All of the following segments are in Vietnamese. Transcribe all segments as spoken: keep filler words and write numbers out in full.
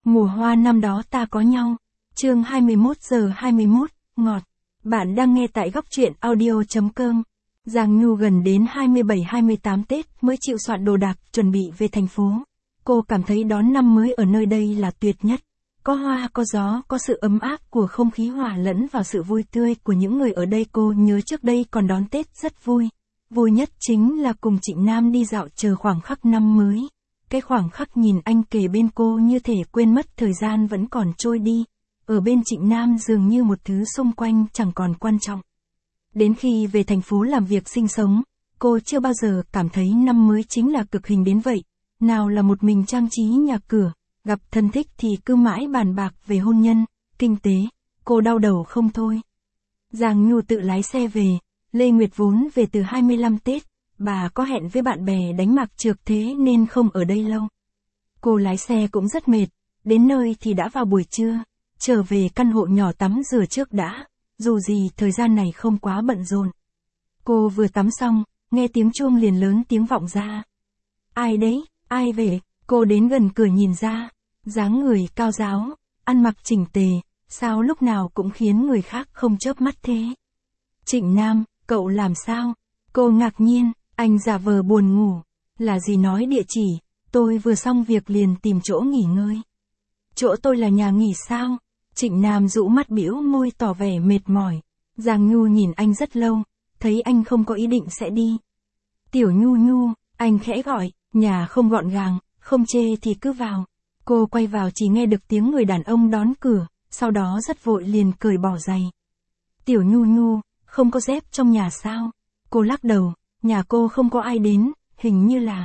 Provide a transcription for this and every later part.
Mùa hoa năm đó ta có nhau. Chương hai mươi mốt giờ hai mươi mốt, ngọt. Bạn đang nghe tại góc truyện audio chấm com. Giang Nhu gần đến hai mươi bảy hai mươi tám Tết mới chịu soạn đồ đạc, chuẩn bị về thành phố. Cô cảm thấy đón năm mới ở nơi đây là tuyệt nhất. Có hoa, có gió, có sự ấm áp của không khí hòa lẫn vào sự vui tươi của những người ở đây. Cô nhớ trước đây còn đón Tết rất vui. Vui nhất chính là cùng Trịnh Nam đi dạo chờ khoảng khắc năm mới. Cái khoảng khắc nhìn anh kề bên cô như thể quên mất thời gian vẫn còn trôi đi. Ở bên Trịnh Nam dường như một thứ xung quanh chẳng còn quan trọng. Đến khi về thành phố làm việc sinh sống, cô chưa bao giờ cảm thấy năm mới chính là cực hình đến vậy. Nào là một mình trang trí nhà cửa, gặp thân thích thì cứ mãi bàn bạc về hôn nhân, kinh tế, cô đau đầu không thôi. Giang Nhu tự lái xe về, Lê Nguyệt vốn về từ hai mươi lăm Tết, bà có hẹn với bạn bè đánh mạc trược thế nên không ở đây lâu. Cô lái xe cũng rất mệt, đến nơi thì đã vào buổi trưa, trở về căn hộ nhỏ tắm rửa trước đã, dù gì thời gian này không quá bận rộn. Cô vừa tắm xong, nghe tiếng chuông liền lớn tiếng vọng ra. Ai đấy, ai về? Cô đến gần cửa nhìn ra, dáng người cao ráo, ăn mặc chỉnh tề, sao lúc nào cũng khiến người khác không chớp mắt thế. Trịnh Nam, cậu làm sao? Cô ngạc nhiên, anh giả vờ buồn ngủ. Là gì nói địa chỉ, tôi vừa xong việc liền tìm chỗ nghỉ ngơi. Chỗ tôi là nhà nghỉ sao? Trịnh Nam rũ mắt bĩu môi tỏ vẻ mệt mỏi. Giang Nhu nhìn anh rất lâu, thấy anh không có ý định sẽ đi. Tiểu Nhu Nhu, anh khẽ gọi, nhà không gọn gàng, không chê thì cứ vào. Cô quay vào chỉ nghe được tiếng người đàn ông đón cửa, sau đó rất vội liền cởi bỏ giày. Tiểu Nhu Nhu, không có dép trong nhà sao? Cô lắc đầu, nhà cô không có ai đến, hình như là...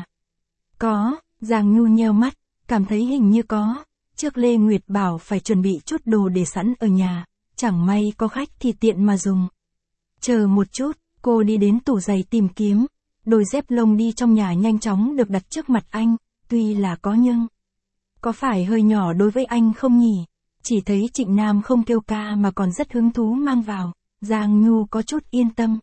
Có, Giang Nhu nheo mắt, cảm thấy hình như có. Trước Lê Nguyệt bảo phải chuẩn bị chút đồ để sẵn ở nhà, chẳng may có khách thì tiện mà dùng. Chờ một chút, cô đi đến tủ giày tìm kiếm, đôi dép lông đi trong nhà nhanh chóng được đặt trước mặt anh, tuy là có nhưng... Có phải hơi nhỏ đối với anh không nhỉ? Chỉ thấy Trịnh Nam không kêu ca mà còn rất hứng thú mang vào, Giang Nhu có chút yên tâm.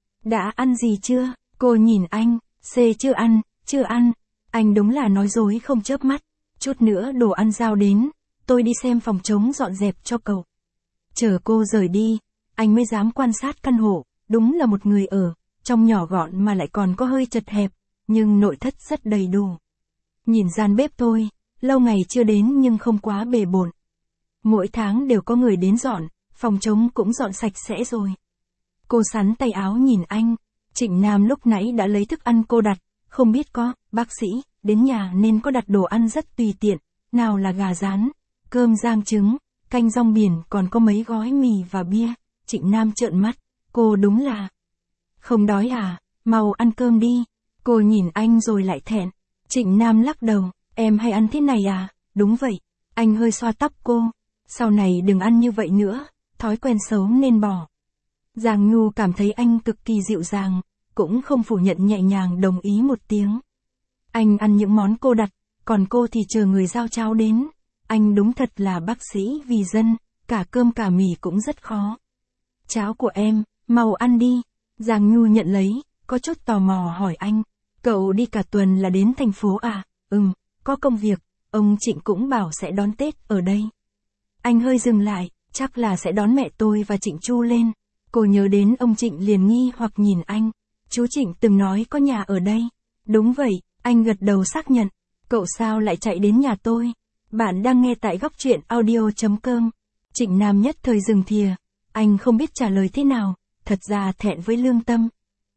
Đã ăn gì chưa? Cô nhìn anh, C chưa ăn, chưa ăn. Anh đúng là nói dối không chớp mắt. Chút nữa đồ ăn giao đến, tôi đi xem phòng trống dọn dẹp cho cậu. Chờ cô rời đi, anh mới dám quan sát căn hộ, đúng là một người ở, trong nhỏ gọn mà lại còn có hơi chật hẹp, nhưng nội thất rất đầy đủ. Nhìn gian bếp thôi, lâu ngày chưa đến nhưng không quá bề bộn. Mỗi tháng đều có người đến dọn, phòng trống cũng dọn sạch sẽ rồi. Cô sắn tay áo nhìn anh, Trịnh Nam lúc nãy đã lấy thức ăn cô đặt, không biết có, bác sĩ, đến nhà nên có đặt đồ ăn rất tùy tiện, nào là gà rán, cơm rang trứng, canh rong biển còn có mấy gói mì và bia. Trịnh Nam trợn mắt, cô đúng là... Không đói à, mau ăn cơm đi. Cô nhìn anh rồi lại thẹn. Trịnh Nam lắc đầu, em hay ăn thế này à? Đúng vậy. Anh hơi xoa tóc cô. Sau này đừng ăn như vậy nữa, thói quen xấu nên bỏ. Giang Nhu cảm thấy anh cực kỳ dịu dàng, cũng không phủ nhận, nhẹ nhàng đồng ý một tiếng. Anh ăn những món cô đặt, còn cô thì chờ người giao cháo đến. Anh đúng thật là bác sĩ vì dân, cả cơm cả mì cũng rất khó. Cháo của em, mau ăn đi. Giang Nhu nhận lấy, có chút tò mò hỏi anh. Cậu đi cả tuần là đến thành phố à? Ừm, có công việc, ông Trịnh cũng bảo sẽ đón Tết ở đây. Anh hơi dừng lại, chắc là sẽ đón mẹ tôi và Trịnh Chu lên. Cô nhớ đến ông Trịnh liền nghi hoặc nhìn anh. Chú Trịnh từng nói có nhà ở đây. Đúng vậy, anh gật đầu xác nhận. Cậu sao lại chạy đến nhà tôi? Bạn đang nghe tại góc truyện audio chấm com. Trịnh Nam nhất thời dừng thìa. Anh không biết trả lời thế nào, thật ra thẹn với lương tâm.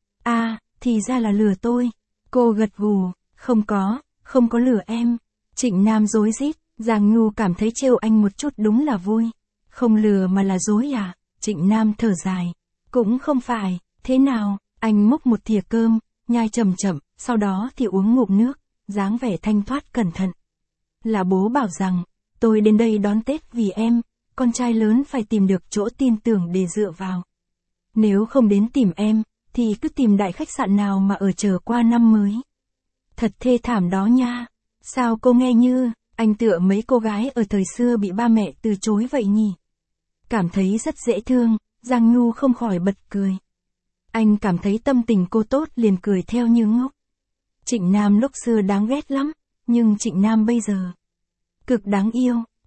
À, thì ra là lừa tôi. Cô gật gù, không có, không có lừa em. Trịnh Nam rối rít, Giang Nhu cảm thấy trêu anh một chút đúng là vui. Không lừa mà là dối à? Trịnh Nam thở dài. Cũng không phải, thế nào? Anh múc một thìa cơm, nhai chậm chậm, sau đó thì uống ngụm nước, dáng vẻ thanh thoát cẩn thận. Là bố bảo rằng, tôi đến đây đón Tết vì em, con trai lớn phải tìm được chỗ tin tưởng để dựa vào. Nếu không đến tìm em, thì cứ tìm đại khách sạn nào mà ở chờ qua năm mới. Thật thê thảm đó nha. Sao cô nghe như, anh tựa mấy cô gái ở thời xưa bị ba mẹ từ chối vậy nhỉ? Cảm thấy rất dễ thương, Giang Nhu không khỏi bật cười. Anh cảm thấy tâm tình cô tốt liền cười theo như ngốc. Trịnh Nam lúc xưa đáng ghét lắm, nhưng Trịnh Nam bây giờ cực đáng yêu.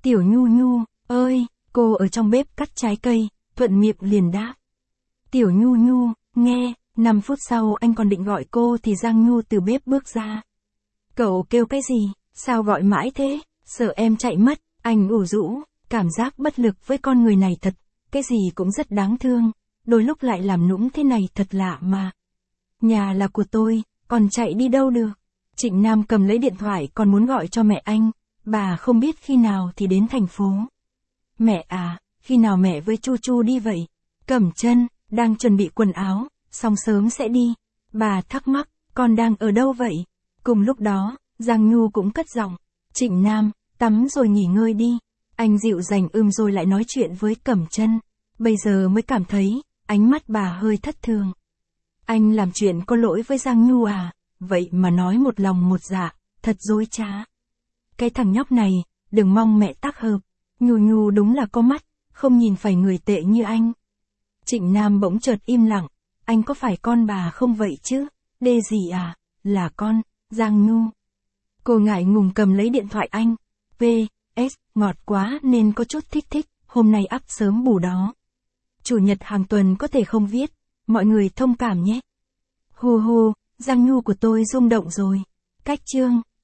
Tiểu Nhu Nhu, ơi, cô ở trong bếp cắt trái cây, thuận miệng liền đáp. Tiểu Nhu Nhu, nghe, năm phút sau anh còn định gọi cô thì Giang Nhu từ bếp bước ra. Cậu kêu cái gì, sao gọi mãi thế, sợ em chạy mất, anh ủ rũ, cảm giác bất lực với con người này thật, cái gì cũng rất đáng thương, đôi lúc lại làm nũng thế này thật lạ mà. Nhà là của tôi, còn chạy đi đâu được. Trịnh Nam cầm lấy điện thoại còn muốn gọi cho mẹ anh, bà không biết khi nào thì đến thành phố. Mẹ à, khi nào mẹ với Chu Chu đi vậy? Cẩm Chân đang chuẩn bị quần áo, xong sớm sẽ đi. Bà thắc mắc, con đang ở đâu vậy? Cùng lúc đó, Giang Nhu cũng cất giọng. Trịnh Nam, tắm rồi nghỉ ngơi đi. Anh dịu dàng ưm rồi lại nói chuyện với Cẩm Chân. Bây giờ mới cảm thấy, ánh mắt bà hơi thất thường. Anh làm chuyện có lỗi với Giang Nhu à? Vậy mà nói một lòng một dạ, thật dối trá. Cái thằng nhóc này, đừng mong mẹ tác hợp. Nhu Nhu đúng là có mắt, không nhìn phải người tệ như anh. Trịnh Nam bỗng chợt im lặng, anh có phải con bà không vậy chứ? Đê gì à? Là con, Giang Nhu. Cô ngại ngùng cầm lấy điện thoại anh. vê ét, ngọt quá nên có chút thích thích, hôm nay up sớm bù đó. Chủ nhật hàng tuần có thể không viết, mọi người thông cảm nhé. Hù hù, Giang Nhu của tôi rung động rồi. Cách chương.